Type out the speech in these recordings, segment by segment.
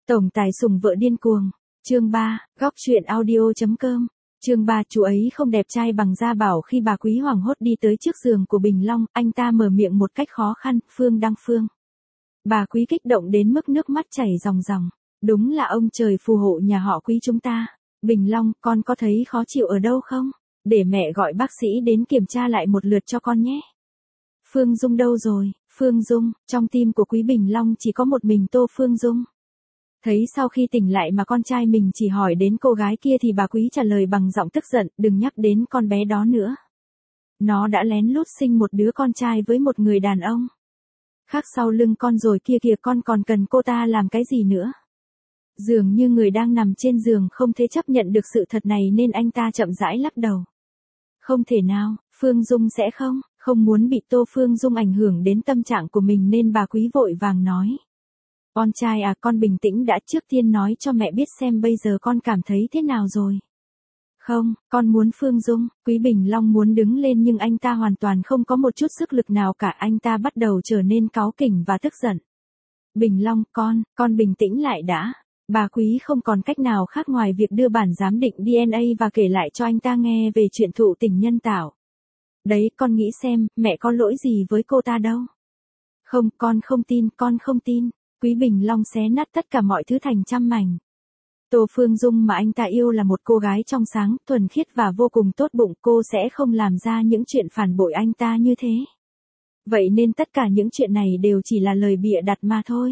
Tổng tài sủng vợ điên cuồng. Chương 3, góc truyện audio.com. Chương 3, chú ấy không đẹp trai bằng Gia Bảo. Khi bà Quý hoảng hốt đi tới trước giường của Bình Long, anh ta mở miệng một cách khó khăn, Phương Đăng Phương. Bà Quý kích động đến mức nước mắt chảy ròng ròng. Đúng là ông trời phù hộ nhà họ Quý chúng ta. Bình Long, con có thấy khó chịu ở đâu không? Để mẹ gọi bác sĩ đến kiểm tra lại một lượt cho con nhé. Phương Dung đâu rồi? Phương Dung, trong tim của Quý Bình Long chỉ có một mình Tô Phương Dung. Thấy sau khi tỉnh lại mà con trai mình chỉ hỏi đến cô gái kia thì bà Quý trả lời bằng giọng tức giận, đừng nhắc đến con bé đó nữa. Nó đã lén lút sinh một đứa con trai với một người đàn ông khác sau lưng con rồi kia kìa, con còn cần cô ta làm cái gì nữa? Dường như người đang nằm trên giường không thể chấp nhận được sự thật này nên anh ta chậm rãi lắc đầu. Không thể nào, Phương Dung sẽ không muốn bị Tô Phương Dung ảnh hưởng đến tâm trạng của mình nên bà Quý vội vàng nói. Con trai à, con bình tĩnh đã, trước tiên nói cho mẹ biết xem bây giờ con cảm thấy thế nào rồi. Không, con muốn Phương Dung. Quý Bình Long muốn đứng lên nhưng anh ta hoàn toàn không có một chút sức lực nào cả, anh ta bắt đầu trở nên cáu kỉnh và tức giận. Bình Long, con bình tĩnh lại đã. Bà Quý không còn cách nào khác ngoài việc đưa bản giám định DNA và kể lại cho anh ta nghe về chuyện thụ tình nhân tạo. Đấy, con nghĩ xem, mẹ có lỗi gì với cô ta đâu. Không, con không tin. Quý Bình Long xé nát tất cả mọi thứ thành trăm mảnh. Tô Phương Dung mà anh ta yêu là một cô gái trong sáng, thuần khiết và vô cùng tốt bụng, cô sẽ không làm ra những chuyện phản bội anh ta như thế. Vậy nên tất cả những chuyện này đều chỉ là lời bịa đặt mà thôi.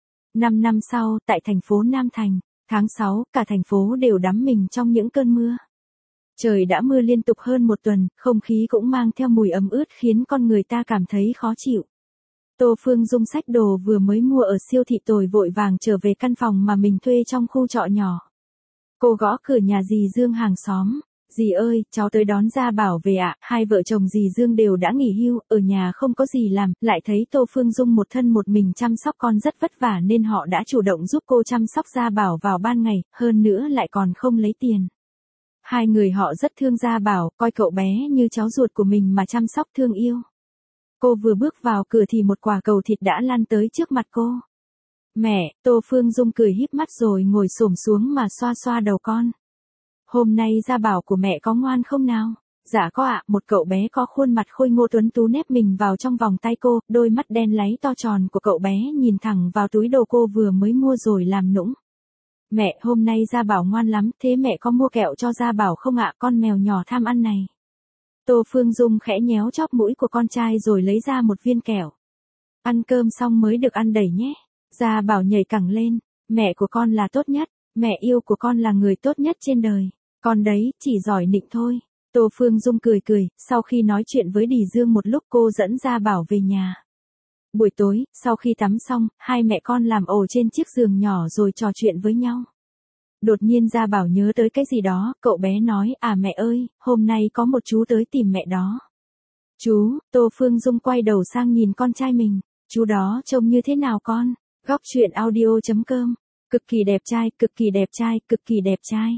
5 năm sau, tại thành phố Nam Thành, tháng 6, cả thành phố đều đắm mình trong những cơn mưa. Trời đã mưa liên tục hơn một tuần, không khí cũng mang theo mùi ẩm ướt khiến con người ta cảm thấy khó chịu. Tô Phương Dung xách đồ vừa mới mua ở siêu thị tồi vội vàng trở về căn phòng mà mình thuê trong khu trọ nhỏ. Cô gõ cửa nhà dì Dương hàng xóm. Dì ơi, cháu tới đón Gia Bảo về ạ. Hai vợ chồng dì Dương đều đã nghỉ hưu, ở nhà không có gì làm, lại thấy Tô Phương Dung một thân một mình chăm sóc con rất vất vả nên họ đã chủ động giúp cô chăm sóc Gia Bảo vào ban ngày, hơn nữa lại còn không lấy tiền. Hai người họ rất thương Gia Bảo, coi cậu bé như cháu ruột của mình mà chăm sóc thương yêu. Cô vừa bước vào cửa thì một quả cầu thịt đã lăn tới trước mặt cô. Mẹ, Tô Phương Dung cười híp mắt rồi ngồi xổm xuống mà xoa xoa đầu con. Hôm nay Gia Bảo của mẹ có ngoan không nào? Dạ có ạ, một cậu bé có khuôn mặt khôi ngô tuấn tú nép mình vào trong vòng tay cô, đôi mắt đen láy to tròn của cậu bé nhìn thẳng vào túi đồ cô vừa mới mua rồi làm nũng. Mẹ, hôm nay Gia Bảo ngoan lắm, thế mẹ có mua kẹo cho Gia Bảo không ạ, con mèo nhỏ tham ăn này. Tô Phương Dung khẽ nhéo chóp mũi của con trai rồi lấy ra một viên kẹo. Ăn cơm xong mới được ăn đầy nhé. Gia Bảo nhảy cẳng lên, mẹ của con là tốt nhất, mẹ yêu của con là người tốt nhất trên đời. Con đấy, chỉ giỏi nịnh thôi. Tô Phương Dung cười, sau khi nói chuyện với Đì Dương một lúc cô dẫn Gia Bảo về nhà. Buổi tối, sau khi tắm xong, hai mẹ con làm ổ trên chiếc giường nhỏ rồi trò chuyện với nhau. Đột nhiên Gia Bảo nhớ tới cái gì đó, cậu bé nói, à mẹ ơi, hôm nay có một chú tới tìm mẹ đó. Chú, Tô Phương Dung quay đầu sang nhìn con trai mình, chú đó trông như thế nào con? Góc truyện audio.com, cực kỳ đẹp trai, cực kỳ đẹp trai, cực kỳ đẹp trai.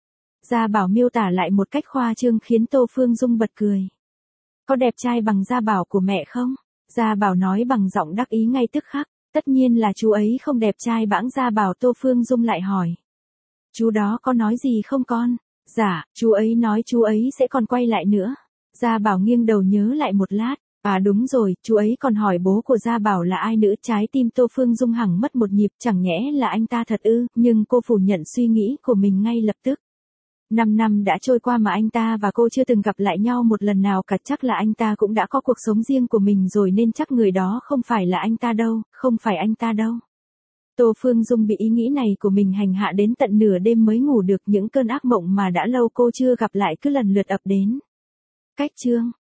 Gia Bảo miêu tả lại một cách khoa trương khiến Tô Phương Dung bật cười. Có đẹp trai bằng Gia Bảo của mẹ không? Gia Bảo nói bằng giọng đắc ý ngay tức khắc, tất nhiên là chú ấy không đẹp trai bẵng Gia Bảo. Tô Phương Dung lại hỏi. Chú đó có nói gì không con? Dạ, chú ấy nói chú ấy sẽ còn quay lại nữa. Gia Bảo nghiêng đầu nhớ lại một lát. À đúng rồi, chú ấy còn hỏi bố của Gia Bảo là ai nữa. Trái tim Tô Phương Dung hẳn mất một nhịp, chẳng nhẽ là anh ta thật ư, nhưng cô phủ nhận suy nghĩ của mình ngay lập tức. 5 năm đã trôi qua mà anh ta và cô chưa từng gặp lại nhau một lần nào cả, chắc là anh ta cũng đã có cuộc sống riêng của mình rồi nên chắc người đó không phải là anh ta đâu, không phải anh ta đâu. Tô Phương Dung bị ý nghĩ này của mình hành hạ đến tận nửa đêm mới ngủ được, những cơn ác mộng mà đã lâu cô chưa gặp lại cứ lần lượt ập đến. Cách chương